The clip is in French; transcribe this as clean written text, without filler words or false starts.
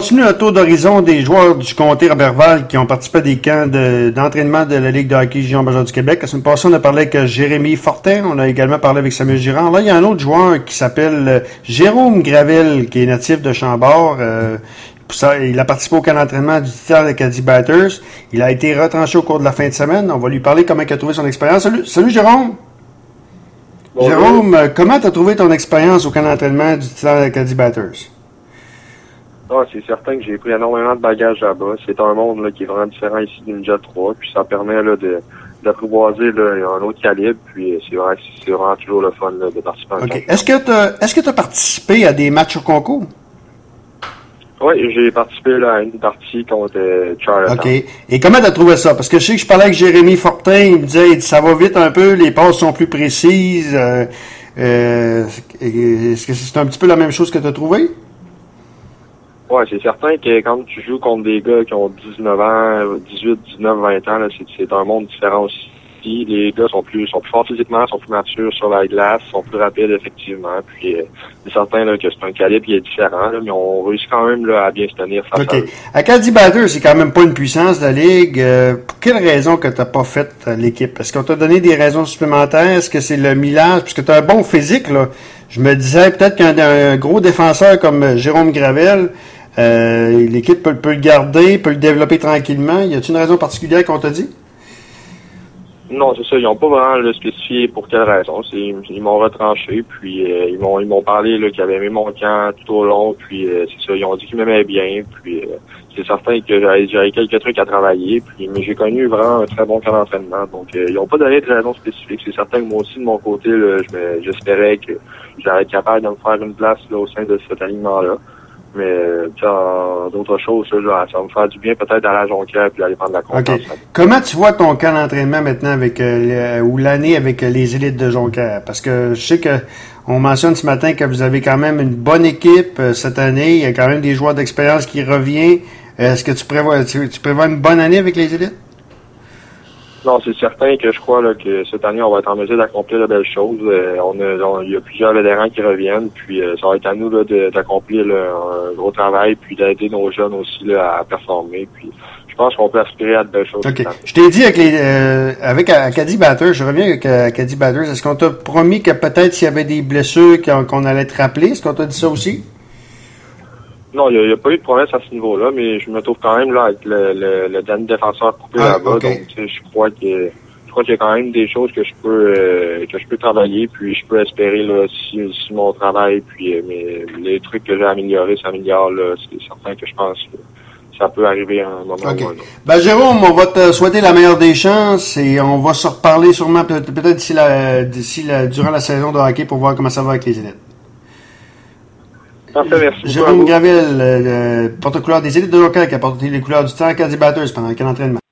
Continue le tour d'horizon des joueurs du comté Roberval qui ont participé à des camps d'entraînement de la Ligue de hockey junior major du Québec. La semaine passée, on a parlé avec Jérémy Fortin. On a également parlé avec Samuel Girard. Là, il y a un autre joueur qui s'appelle Jérôme Gravel, qui est natif de Chambord. Il a participé au camp d'entraînement du Titan d'Acadie Batters. Il a été retranché au cours de la fin de semaine. On va lui parler comment il a trouvé son expérience. Salut Jérôme! Bonjour. Jérôme, comment tu as trouvé ton expérience au camp d'entraînement du Titan d'Acadie Batters? Ah, c'est certain que j'ai pris énormément de bagages là-bas. C'est un monde là, qui est vraiment différent ici du Ninja 3, puis ça permet là, d'apprivoiser un autre calibre, puis c'est vraiment toujours le fun là, de participer à un camp. Est-ce que tu as participé à des matchs au concours? Oui, j'ai participé là, à une partie contre Charlottetown. OK. Et comment tu as trouvé ça? Parce que je sais que je parlais avec Jérémy Fortin, il me disait ça va vite un peu, les passes sont plus précises. Est-ce que c'est un petit peu la même chose que tu as trouvé? Ouais, c'est certain que quand tu joues contre des gars qui ont 19 ans, 18, 19, 20 ans, là, c'est un monde différent aussi. Les gars sont plus forts physiquement, sont plus matures sur la glace, sont plus rapides effectivement. Puis c'est certain là, que c'est un calibre qui est différent, là, mais on réussit quand même là, à bien se tenir face à eux. Acadie Batters, c'est quand même pas une puissance de la Ligue. Pour quelle raison que tu n'as pas fait l'équipe? Est-ce qu'on t'a donné des raisons supplémentaires? Est-ce que c'est le millage? Puisque tu as un bon physique, là. Je me disais peut-être qu'un gros défenseur comme Jérôme Gravel, l'équipe peut le garder, peut le développer tranquillement. Y a-t-il une raison particulière qu'on t'a dit? Non, c'est ça. Ils n'ont pas vraiment spécifié pour quelle raison. Ils m'ont retranché, puis ils m'ont parlé qu'ils avaient aimé mon camp tout au long, puis c'est ça. Ils ont dit qu'ils m'aimaient bien, puis c'est certain que j'avais quelques trucs à travailler, puis mais j'ai connu vraiment un très bon camp d'entraînement. Donc ils n'ont pas donné de raison spécifique. C'est certain que moi aussi de mon côté, là, j'espérais que j'allais être capable de me faire une place là, au sein de cet alignement-là. Mais d'autres choses, ça va me faire du bien peut-être d'aller à Jonquière puis aller prendre la confiance. Okay. Comment tu vois ton camp d'entraînement maintenant avec ou l'année avec les élites de Jonquière? Parce que je sais que on mentionne ce matin que vous avez quand même une bonne équipe cette année. Il y a quand même des joueurs d'expérience qui reviennent. Est-ce que tu prévois une bonne année avec les élites? Non, c'est certain que je crois là, que cette année, on va être en mesure d'accomplir de belles choses. Il y a plusieurs vétérans qui reviennent, puis ça va être à nous là, d'accomplir un gros travail, puis d'aider nos jeunes aussi là, à performer. Puis je pense qu'on peut aspirer à de belles choses. OK. Je t'ai dit avec Acadie Batters, je reviens avec Acadie Batters, est-ce qu'on t'a promis que peut-être s'il y avait des blessures qu'on allait te rappeler? Est-ce qu'on t'a dit ça aussi? Non, il n'y a pas eu de promesse à ce niveau-là, mais je me trouve quand même là avec le dernier défenseur coupé là-bas. Okay. Donc je crois qu'il y a quand même des choses que je peux travailler, puis je peux espérer là si mon travail, puis les trucs que j'ai améliorés s'améliorent, là, c'est certain que je pense que ça peut arriver à un moment ou un autre. Ben Jérôme, on va te souhaiter la meilleure des chances et on va se reparler sûrement peut-être durant la saison de hockey pour voir comment ça va avec les élites. Parfait, merci. Jérôme Gravel, porte-couleur des élites de Jonquière qui a porté les couleurs du Titan Acadie Batters pendant le camp d'entraînement.